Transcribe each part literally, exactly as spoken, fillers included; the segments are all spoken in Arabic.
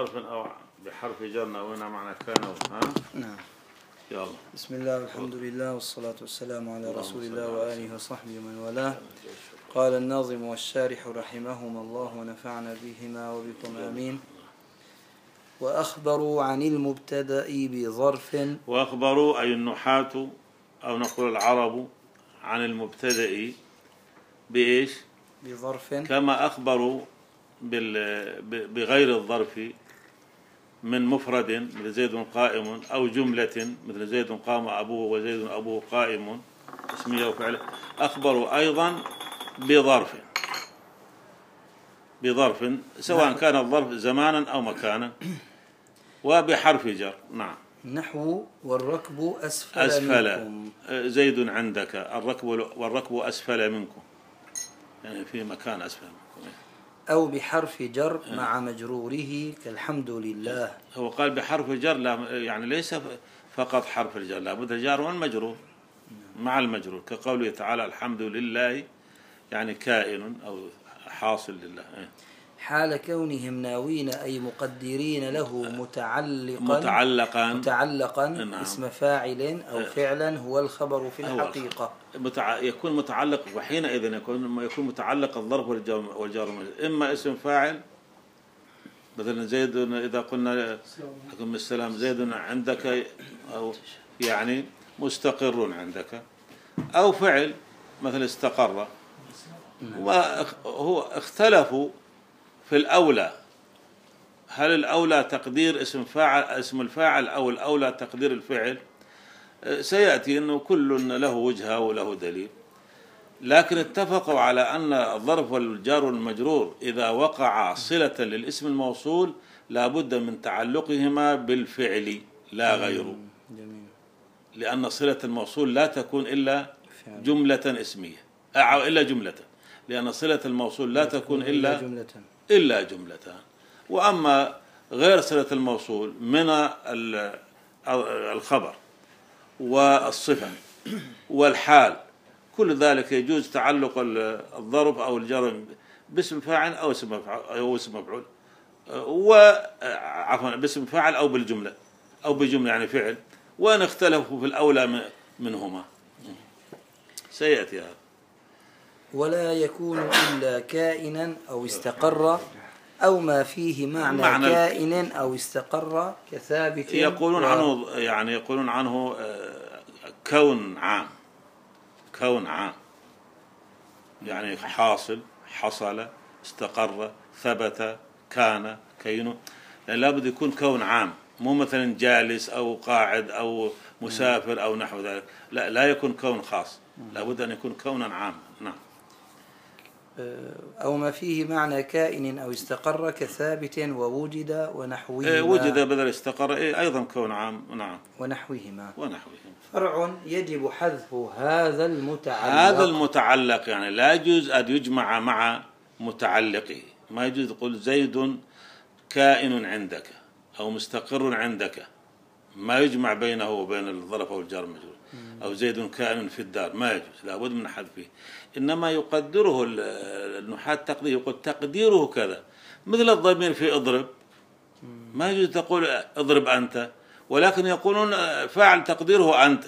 ظرف أو بحرف جر وين معنى كان ها؟ نعم. يلا. بسم الله والحمد لله والصلاة والسلام على رسول الله وآله وصحبه ومن والاه. قال الناظم والشارح رحمهما الله ونفعنا بهما وبكم آمين. وأخبروا عن المبتدأ بظرف. وأخبروا أي النحاة أو نقول العرب عن المبتدأ بإيش؟ بظرف. كما أخبروا بغير الظرف من مفرد مثل زيد قائم أو جملة مثل زيد قام أبوه وزيد أبوه قائم اسمية وفعله. أخبروا أيضا بظرف بظرف سواء كان الظرف زمانا أو مكانا وبحرف جر. نعم. نحو والركب أسفل, أسفل منكم. زيد عندك الركب والركب أسفل منكم، يعني في مكان أسفل منكم. أو بحرف جر مع مجروره كالحمد لله. هو قال بحرف جر، لا يعني ليس فقط حرف الجر، لابد الجار والمجرور مع المجرور، كقوله تعالى الحمد لله يعني كائن أو حاصل لله. حال كونهم ناوين أي مقدرين له متعلقا متعلقا متعلقا نعم. اسم فاعل أو فعلا هو الخبر في الحقيقة. متع... يكون متعلق، وحينئذ يكون يكون متعلق الظرف والجار، إما اسم فاعل مثلا زيد إذا قلنا عليكم السلام زيد عندك أو يعني مستقر عندك، أو فعل مثل استقر. وهو اختلفوا في الأولى، هل الأولى تقدير اسم فاعل اسم الفاعل أو الأولى تقدير الفعل؟ سيأتي أنه كل له وجهة وله دليل، لكن اتفقوا على أن الظرف والجار والمجرور إذا وقع صلة للاسم الموصول لابد من تعلقهما بالفعل لا غيره، لأن صلة الموصول لا تكون إلا جملة اسمية أو إلا جملة، لأن صلة الموصول لا تكون إلا جملة إلا جملة. وأما غير صلة الموصول من الخبر والصفة والحال كل ذلك يجوز تعلق الظرف أو الجر باسم فاعل أو اسم مفعول أو اسم مفعول وعفوا باسم فاعل أو بالجملة أو بجملة يعني فعل، وأن اختلفوا في الأولى منهما سيأتي هذا. ولا يكون إلا كائنا أو استقر أو ما فيه معنى, معنى كائن أو استقر كثابت. يقولون و... عنه يعني يقولون عنه كون عام، كون عام يعني حاصل حصل استقر ثبت كان كينه، يعني لابد يكون كون عام، مو مثلا جالس أو قاعد أو مسافر أو نحو ذلك، لا لا يكون كون خاص، لابد أن يكون كونا عاما. نعم. أو ما فيه معنى كائن أو استقر كثابت ووجد ونحوهما. إيه وجد بدل استقر إيه أيضا كون عام. نعم. ونحوهما. ونحوهما. فرع يجب حذف هذا المتعلق. هذا المتعلق يعني لا يجوز أن يجمع مع متعلقه، ما يجوز تقول زيد كائن عندك أو مستقر عندك، ما يجمع بينه وبين الظرف أو الجار المجرور، أو زيد كائن في الدار، ما يجوز، لابد من حذفه. إنما يقدره النحاة تقدير، يقول تقديره كذا، مثل الضمير في اضرب، ما يجوز تقول اضرب أنت، ولكن يقولون فاعل تقديره أنت،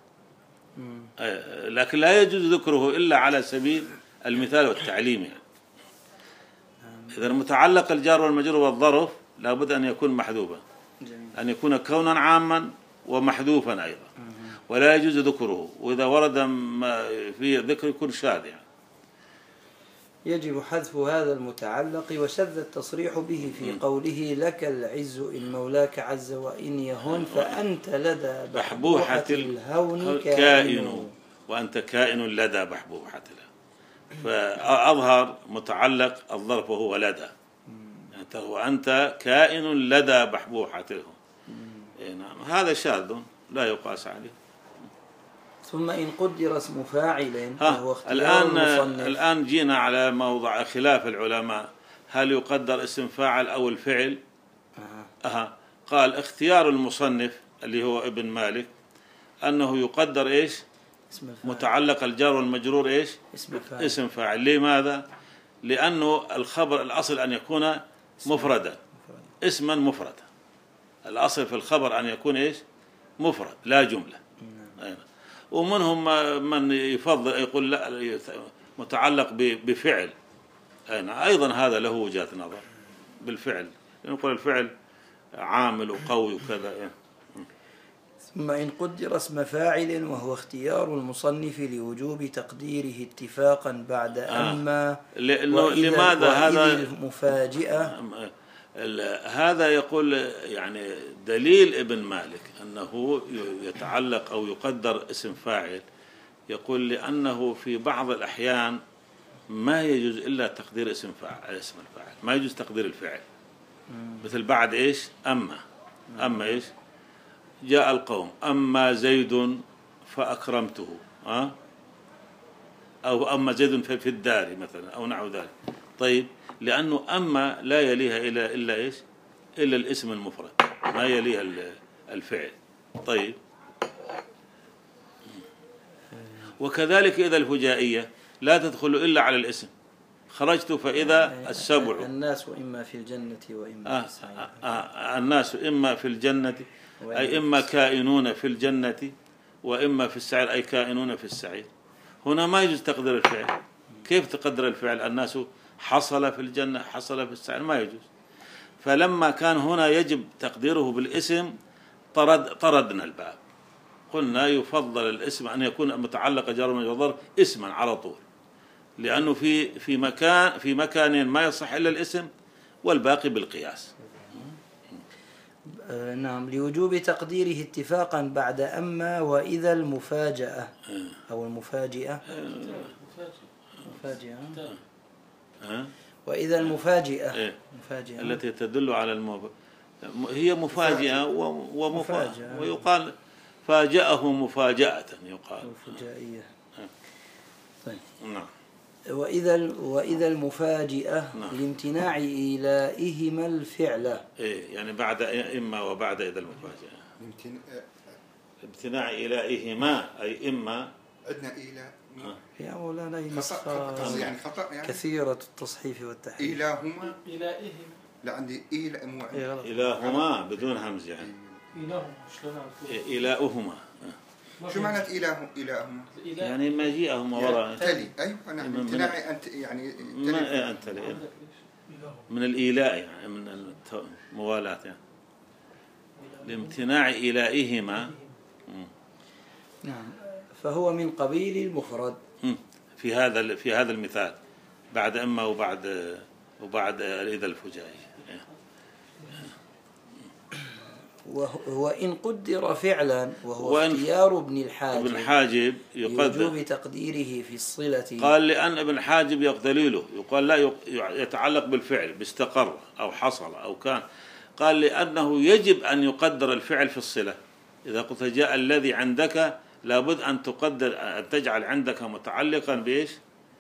لكن لا يجوز ذكره إلا على سبيل المثال والتعليم. يعني إذا متعلق الجار والمجرور والظرف لابد أن يكون محذوفا، أن يكون كونا عاما ومحذوفا أيضا، ولا يجوز ذكره، وإذا ورد في ذكر يكون شاذ. يعني يجب حذف هذا المتعلق، وشذ التصريح به في قوله لك العز إن مولاك عز وإن يهن فأنت لدى بحبوحة الهون كائن، وأنت كائن لدى بحبوحة الهون. فأظهر متعلق الظرف وهو لدى، وأنت كائن لدى بحبوحة الهون. هذا شاذ لا يقاس عليه. ثم إن قدر اسم فاعل فهو اختيار الآن المصنف. الآن جينا على موضع خلاف العلماء، هل يقدر اسم فاعل أو الفعل؟ أه. أه. قال اختيار المصنف اللي هو ابن مالك أنه يقدر إيش؟ اسم متعلق الجار والمجرور إيش؟ اسم فاعل. اسم فاعل. لماذا؟ لأنه الخبر الأصل أن يكون مفردا، اسما مفردا. الأصل في الخبر أن يكون إيش؟ مفرد لا جملة. نعم. ومنهم من يفضل يقول لا متعلق بفعل، أيضا هذا له وجهة نظر بالفعل، يقول الفعل عامل وقوي وكذا. ثم إن قدر اسم فاعل وهو اختيار المصنف لوجوب تقديره اتفاقا بعد آه. أما لأنه لماذا هذا المفاجئة؟ هذا يقول يعني دليل ابن مالك أنه يتعلق أو يقدر اسم فاعل، يقول لأنه في بعض الأحيان ما يجوز إلا تقدير اسم فاعل، اسم الفاعل ما يجوز تقدير الفعل. مثل بعد إيش؟ أما أما إيش؟ جاء القوم أما زيد فأكرمته، أه؟ أو أما زيد في الدار مثلا أو نحو ذلك. طيب لأنه أما لا يليها إلا إلا إيش؟ إلا الاسم المفرد، ما يليها الفعل. طيب وكذلك إذا الفجائية لا تدخل إلا على الاسم، خرجت فإذا السبع الناس إما في الجنة وإما آه في السعير. آه آه الناس إما في الجنة أي إما كائنون في الجنة وإما في السعير أي كائنون في السعير. هنا ما يجوز تقدير الفعل. كيف تقدر الفعل؟ الناس حصل في الجنة حصل في السعير، ما يجوز. فلما كان هنا يجب تقديره بالاسم طرد طردنا الباب، قلنا يفضل الاسم أن يكون متعلق جار ومجرور اسما على طول، لأنه في في مكان في مكان ما يصح إلا الاسم والباقي بالقياس. نعم. لوجوب تقديره اتفاقا بعد أما وإذا المفاجأة أو المفاجئة مفاجئة وإذا المفاجئة مفاجئة التي تدل على الموب... هي مفاجئة ومفاجئة، ويقال فاجأه مفاجأة يقال فجائية. طيب نعم. وإذا وإذا المفاجئة نعم. لامتناع إيلائهما الفعل. إيه يعني بعد إما وبعد إذا المفاجئة امتناع إيلائهما أي إما عندنا إيلاء يا مولانا خطأ يعني خطأ يعني كثيرة التصحيف والتحريف. إيلاهما إيلائهم لا عندي إيلاء مو إيلاهما بدون همز يعني إيلاهم شلون إيلاؤهما. شو معنى إيلاهم إيلاهما؟ يعني مجيئهما وراء تلي. أيوة أنا امتناع أنت يعني ما أنت لي من الإيلاء يعني من الموالاة يعني لامتناع إيلائهما. نعم. فهو من قبيل المفرد في هذا في هذا المثال بعد أما وبعد وبعد إذا الفجائية. وإن قدر فعلا وهو اختيار ابن الحاجب ابن الحاجب يوجب تقديره في الصلة. قال لأن ابن الحاجب دليله يقال لا يتعلق بالفعل باستقر أو حصل أو كان. قال لأنه يجب أن يقدر الفعل في الصلة. إذا قلت جاء الذي عندك لابد أن تقدر أن تجعل عندك متعلقا بإيش؟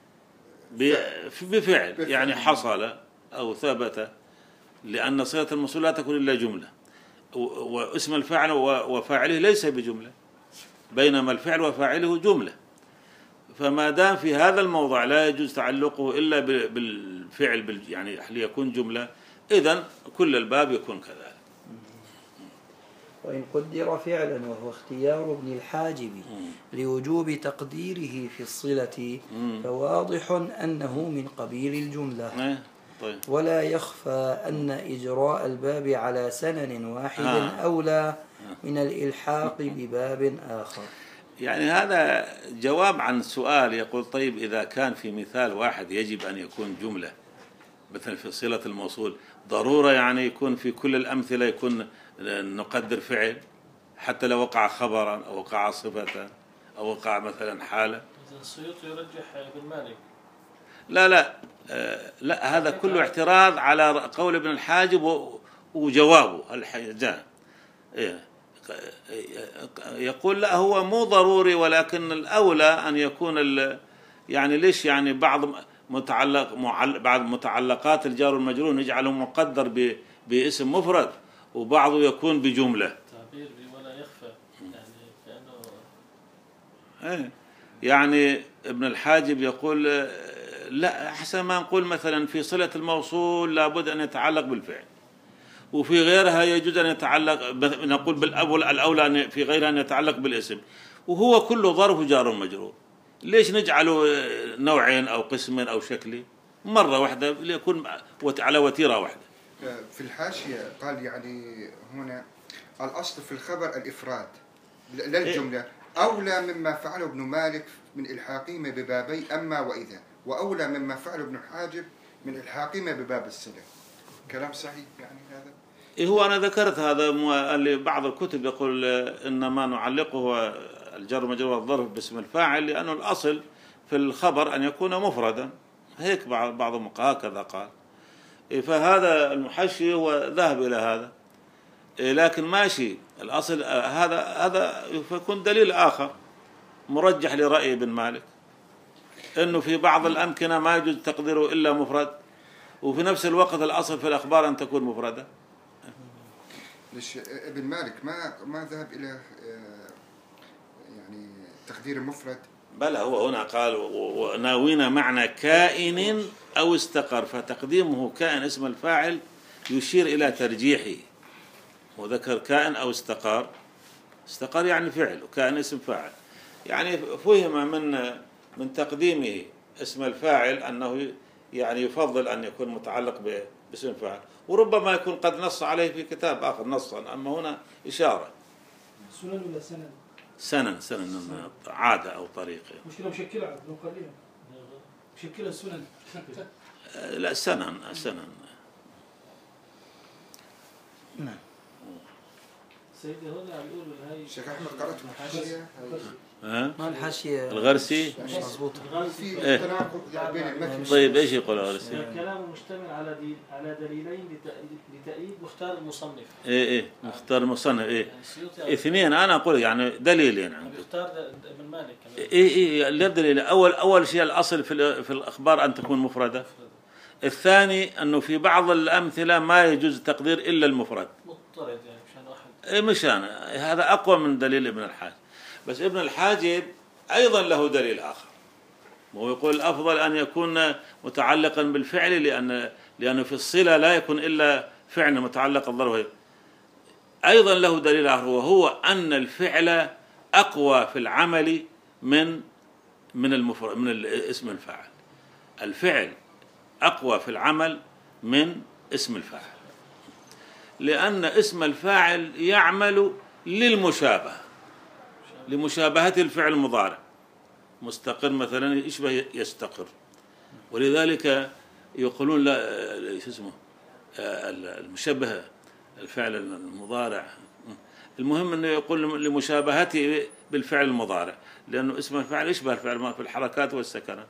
بفعل يعني حصل أو ثبت، لأن صلة الموصول لا تكون إلا جملة، واسم الفاعل وفاعله ليس بجملة، بينما الفعل وفاعله جملة. فما دام في هذا الموضع لا يجوز تعلقه إلا بالفعل يعني ليكون جملة، إذن كل الباب يكون كذلك. وإن قدر فعلا وهو اختيار ابن الحاجب لوجوب تقديره في الصلة فواضح أنه من قبيل الجملة. طيب. ولا يخفى أن إجراء الباب على سنن واحد آه. أولى من الإلحاق بباب آخر. يعني هذا جواب عن سؤال يقول طيب إذا كان في مثال واحد يجب أن يكون جملة مثل في صلة الموصول، ضرورة يعني يكون في كل الأمثلة يكون نقدر فعل حتى لو وقع خبرا أو وقع صفة أو وقع مثلا حالة؟ السيوطي يرجح ابن مالك. لا لا لا هذا كله اعتراض على قول ابن الحاجب وجوابه الحجاج. يقول لا هو مو ضروري، ولكن الأولى أن يكون يعني ليش يعني بعض متعلق بعض متعلقات الجار والمجرور نجعله مقدر باسم مفرد وبعضه يكون بجملة. تعبير ولا يخفى يعني كأنه يعني ابن الحاجب يقول لا أحسن ما نقول مثلا في صلة الموصول لابد أن يتعلق بالفعل، وفي غيرها يجوز أن يتعلق، نقول بالأول الأولى في غيرها أن يتعلق بالاسم، وهو كله ظرف جار مجرور. ليش نجعله نوعين أو قسمين أو شكلين مرة واحدة ليكون على وتيرة واحدة؟ في الحاشية قال يعني هنا الأصل في الخبر الإفراد للجملة، أولى مما فعله ابن مالك من إلحاقهما ببابي أما وإذا، وأولى مما فعله ابن حاجب من إلحاقهما بباب الصلة. كلام صحيح يعني هذا؟ إيه هو أنا ذكرت هذا اللي بعض الكتب يقول إنما نعلقه الجر مجرور والظرف باسم الفاعل لأنه الأصل في الخبر أن يكون مفردا، هيك بعضهم هكذا قال. فهذا المحشي هو ذهب إلى هذا، لكن ماشي الأصل هذا هذا يكون دليل آخر مرجح لرأي ابن مالك إنه في بعض الأمكنة ما يجوز تقديره إلا مفرد، وفي نفس الوقت الأصل في الأخبار أن تكون مفردة. ليش ابن مالك ما ما ذهب إلى يعني تقدير المفرد؟ بلى هو هنا قال وناوينا معنى كائن أو استقر، فتقديمه كائن اسم الفاعل يشير إلى ترجيحه، وذكر كائن أو استقر. استقر يعني فعل، وكائن اسم فاعل، يعني فهم من من تقديمه اسم الفاعل أنه يعني يفضل أن يكون متعلق باسم فاعل، وربما يكون قد نص عليه في كتاب آخر نصا، أما هنا إشارة. سنن ولا سنن؟ سنن سنن عادة أو طريقة. مشكلة مشكلة عاد نقليها مشكلة سنن. لا سنن سنن. نعم. سيدي هنا عم يقولوا هاي الشيخ أحمد قرأت الحاشية؟ ها؟ ما الحاشية الغرسي؟ مش مضبوطة. في إيه. تناقض يعني بين المتن. طيب إيش يقول الغرسي؟ كلامه مشتمل على دي على دليلين لتأييد- لتأييد مختار المصنف. إيه إيه مختار المصنف إيه يعني السيوطي اثنين، أنا أقول يعني دليلين عم عنده. يختار ابن مالك كمان. إيه إيه لا دليل. أول أول شيء الأصل في في الأخبار أن تكون مفردة. الثاني أنه في بعض الأمثلة ما يجوز تقدير إلا المفرد. مضطرد يعني مشان واحد. إيه مشان هذا أقوى من دليل ابن الحاج. بس ابن الحاجب أيضا له دليل آخر، وهو يقول الأفضل أن يكون متعلقا بالفعل لأن لأنه في الصلة لا يكون إلا فعل متعلق الظرف. أيضا له دليل آخر، وهو أن الفعل أقوى في العمل من من المفرد من اسم الفاعل. الفعل أقوى في العمل من اسم الفاعل، لأن اسم الفاعل يعمل للمشابهة، لمشابهة الفعل المضارع. مستقر مثلا يشبه يستقر، ولذلك يقولون لا شو اسمه المشبه الفعل المضارع. المهم انه يقول لمشابهته بالفعل المضارع، لانه اسم الفعل يشبه الفعل ما في الحركات والسكنات.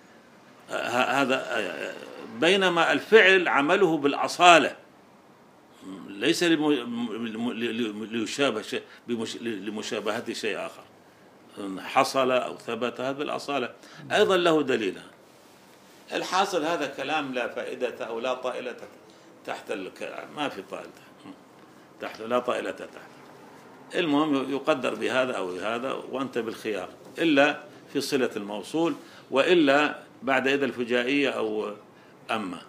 هذا بينما الفعل عمله بالأصالة، ليس ليشابه شيء لمشابهة شيء آخر. حصل أو ثبت هذا بالأصالة. أيضا له دليل. الحاصل هذا كلام لا فائدة أو لا طائلة تحت الكلام، ما في طائلة تحت، لا طائلة تحت. المهم يقدر بهذا أو بهذا وأنت بالخيار، إلا في صلة الموصول، وإلا بعد إذا الفجائية أو أما.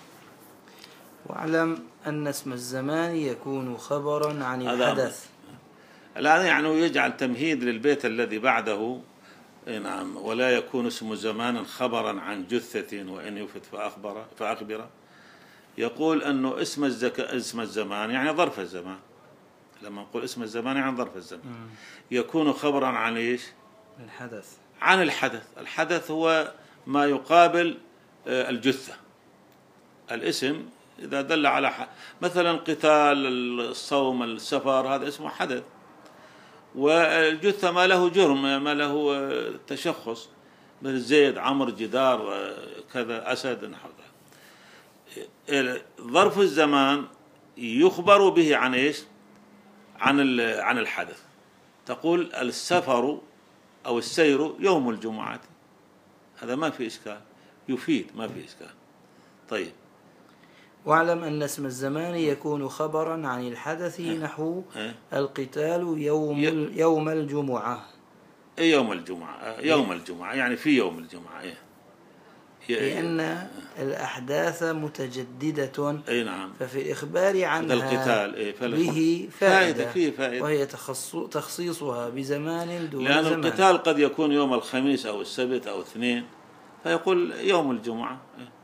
واعلم أن اسم الزمان يكون خبرا عن الحدث. الآن يعني يجعل تمهيد للبيت الذي بعده. نعم. ولا يكون اسم زمان خبرا عن جثة وإن يفت فأخبر فأخبر. يقول أنه اسم الزك... اسم الزمان يعني ظرف الزمان. لما نقول اسم الزمان يعني ظرف الزمان يكون خبرا عن إيش؟ الحدث. عن الحدث. الحدث هو ما يقابل الجثة. الاسم إذا دل على ح... مثلا قتال، الصوم، السفر، هذا اسمه حدث. والجثة ما له جرم، ما له تشخص، مثل زيد، عمرو، جدار، كذا، أسد، نحو ذلك. ظرف الزمان يخبر به عن إيش؟ عن عن الحدث. تقول السفر أو السير يوم الجمعة، هذا ما في إشكال، يفيد، ما في إشكال. طيب. واعلم أن اسم الزمان يكون خبرا عن الحدث نحو القتال يوم يوم الجمعة. يوم الجمعة، يوم الجمعة يعني في يوم الجمعة. لأن الأحداث متجددة. أي نعم. ففي الإخبار عنها القتال إيه به فائدة, فائدة, فيه فائدة وهي تخصيصها بزمان دون لأن زمان. القتال قد يكون يوم الخميس أو السبت أو الاثنين، فيقول يوم الجمعة.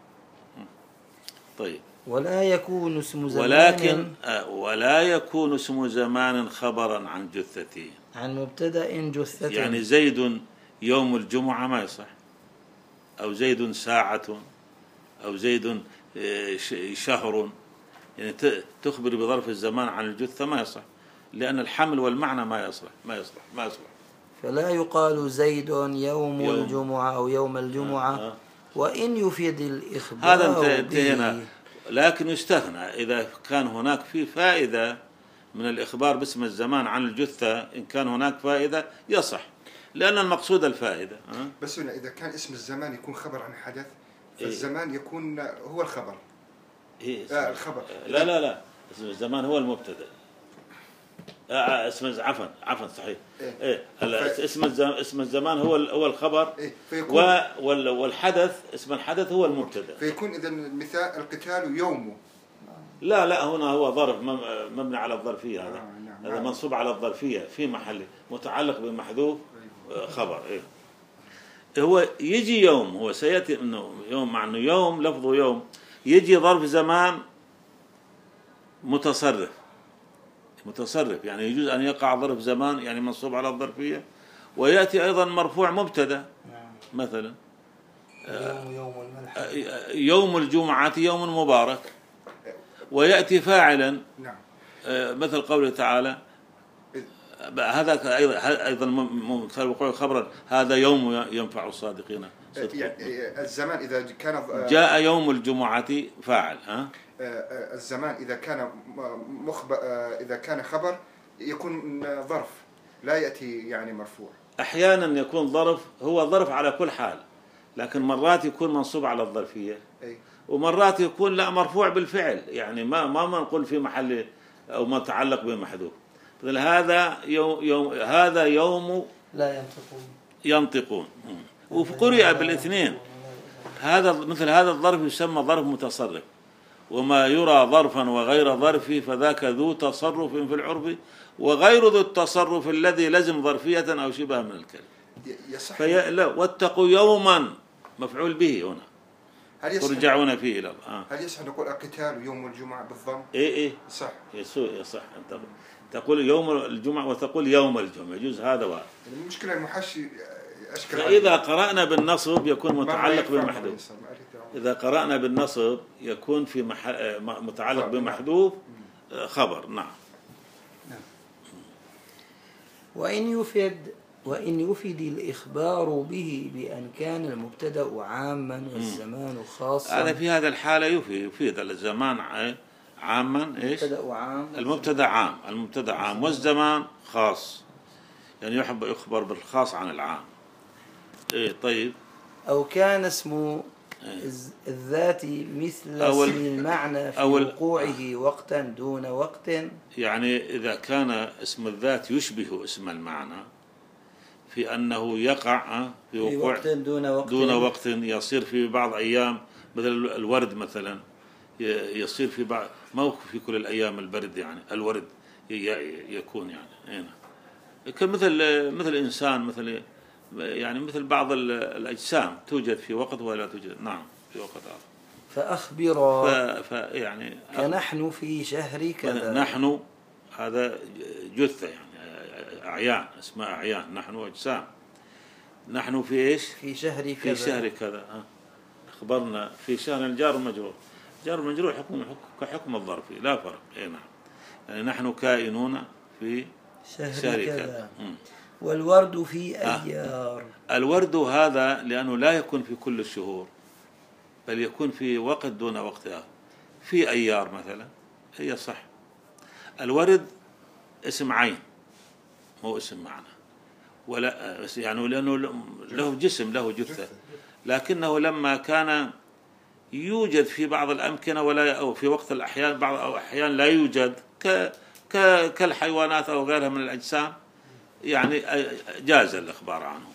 طيب. ولا يكون اسم زمان ولكن ولا يكون اسم زمان خبرا عن جثة عن مبتدأ جثة. يعني زيد يوم الجمعة ما يصح، أو زيد ساعة، أو زيد شهر، يعني تخبر بظرف الزمان عن الجثة ما يصح، لأن الحمل والمعنى ما يصلح ما يصلح ما يصلح. فلا يقال زيد يوم, يوم الجمعة أو يوم الجمعة. آه. وإن يفيد الإخبار هذا انتهينا. لكن يستثنى إذا كان هناك في فائدة من الإخبار باسم الزمان عن الجثة، إن كان هناك فائدة يصح، لأن المقصود الفائدة. أه؟ بس هنا إذا كان اسم الزمان يكون خبر عن حدث، فالزمان إيه؟ يكون هو الخبر. إيه آه الخبر. لا لا لا اسم الزمان هو المبتدأ. آه اسم عفوا عفوا صحيح. إيه, إيه؟ ف... اسم الزمان اسم الزمان هو هو الخبر. إيه؟ فيكون... وال... والحدث اسم الحدث هو المبتدأ. فيكون إذا مثال القتال يومه. لا لا هنا هو ظرف مبني على الظرفية. هذا آه نعم. هذا منصوب على الظرفية في محل متعلق بمحذوف خبر. إيه؟ هو يجي يوم، هو سيأتي إنه يوم، مع إنه يوم لفظه يوم، يجي ظرف زمان متصرف متصرف يعني يجوز أن يقع ظرف زمان يعني منصوب على الظرفية، ويأتي أيضا مرفوع مبتدأ مثلا يوم يوم الملحمة، يوم الجمعة يوم مبارك، ويأتي فاعلا مثل قوله تعالى هذا أيضا مثال وقوع خبرا هذا يوم ينفع الصادقين صدقهم. يعني الزمان إذا كان جاء يوم الجمعة فاعل. ها الزمان إذا كان مخبر إذا كان خبر يكون ظرف لا يأتي يعني مرفوع. أحيانا يكون ظرف، هو ظرف على كل حال، لكن مرات يكون منصوب على الظرفية. أي. ومرات يكون لا مرفوع بالفعل، يعني ما ما نقول في محل أو ما تعلق بمحذوف. مثل هذا يوم, يوم هذا يوم لا ينطقون ينطقون وقرئ بالاثنين. هذا مثل هذا الظرف يسمى ظرف متصرف، وما يرى ظرفا وغير ظرف فذاك ذو تصرف في العرف، وغير ذو التصرف الذي لزم ظرفية أو شبه من الكلمة. في لا واتقوا يوما مفعول به هنا ترجعون فيه إلى الله. هل يصح نقول القتال يوم الجمعة بالضم؟ إيه إيه صح يسوء صح. أنت تقول يوم الجمعة وتقول يوم الجمعة يجوز هذا وهذا. المشكلة المحشي أشكال. فإذا قرأنا بالنصب يكون متعلق بمحذوف. إذا قرأنا بالنصب يكون في مح... متعلق بمحذوف خبر. نعم. وإن يفيد وإن يفيد الإخبار به بأن كان المبتدأ عاما والزمان خاصا. هذا في هذا الحالة يفيد يفيد الزمان عاما إيش؟ المبتدأ عام. المبتدأ عام المبتدأ عام والزمان خاص، يعني يحب يخبر بالخاص عن العام. إيه طيب. أو كان اسم الذات مثل اسم المعنى في وقوعه وقتا دون وقت. يعني إذا كان اسم الذات يشبه اسم المعنى في أنه يقع في وقوع وقت دون وقت دون وقت يصير في بعض أيام، مثل الورد مثلا يصير في بعض، ما في كل الأيام البرد، يعني الورد يكون يعني هنا كمثل مثل إنسان، مثل يعني مثل بعض الأجسام توجد في وقت ولا توجد. نعم في وقت آخر. فأخبر ف يعني كنحن في شهر كذا. نحن هذا جثة يعني أعيان، اسماء أعيان، نحن أجسام. نحن في إيش؟ في شهر كذا. في شهر كذا. أخبرنا في شهر الجار المجرور. جار المجرور حكم كحكم الظرفي لا فرق. إيه نعم. يعني نحن كائنون في شهر, شهر كذا, كذا. والورد في أيار. آه. الورد هذا لأنه لا يكون في كل الشهور، بل يكون في وقت دون وقتها. في أيار مثلا هي صح. الورد اسم عين مو اسم معنى، ولا يعني لأنه له جسم له جثة، لكنه لما كان يوجد في بعض الأمكنة ولا أو في وقت الأحيان بعض أو أحيان لا يوجد ك كالحيوانات أو غيرها من الأجسام، يعني جاز الإخبار عنه.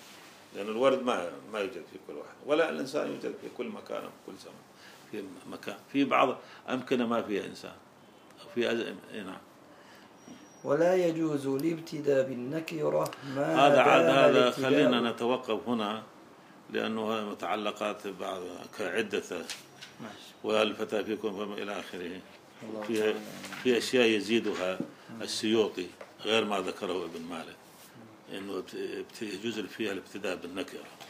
لأن الورد ما ما يوجد في كل واحد، ولا الإنسان يوجد في كل مكان وفي كل زمان. في مكان في بعض أمكنة ما فيها إنسان، في أز... نعم. ولا يجوز الابتداء بالنكرة ما هذا عاد هذا الابتداء- خلينا نتوقف هنا، لأنه متعلقات بعض كعدة والفتى فيكم فما إلى آخره. في في أشياء يزيدها السيوطي غير ما ذكره ابن مالك، إنه يجوز فيها الابتداء بالنكرة.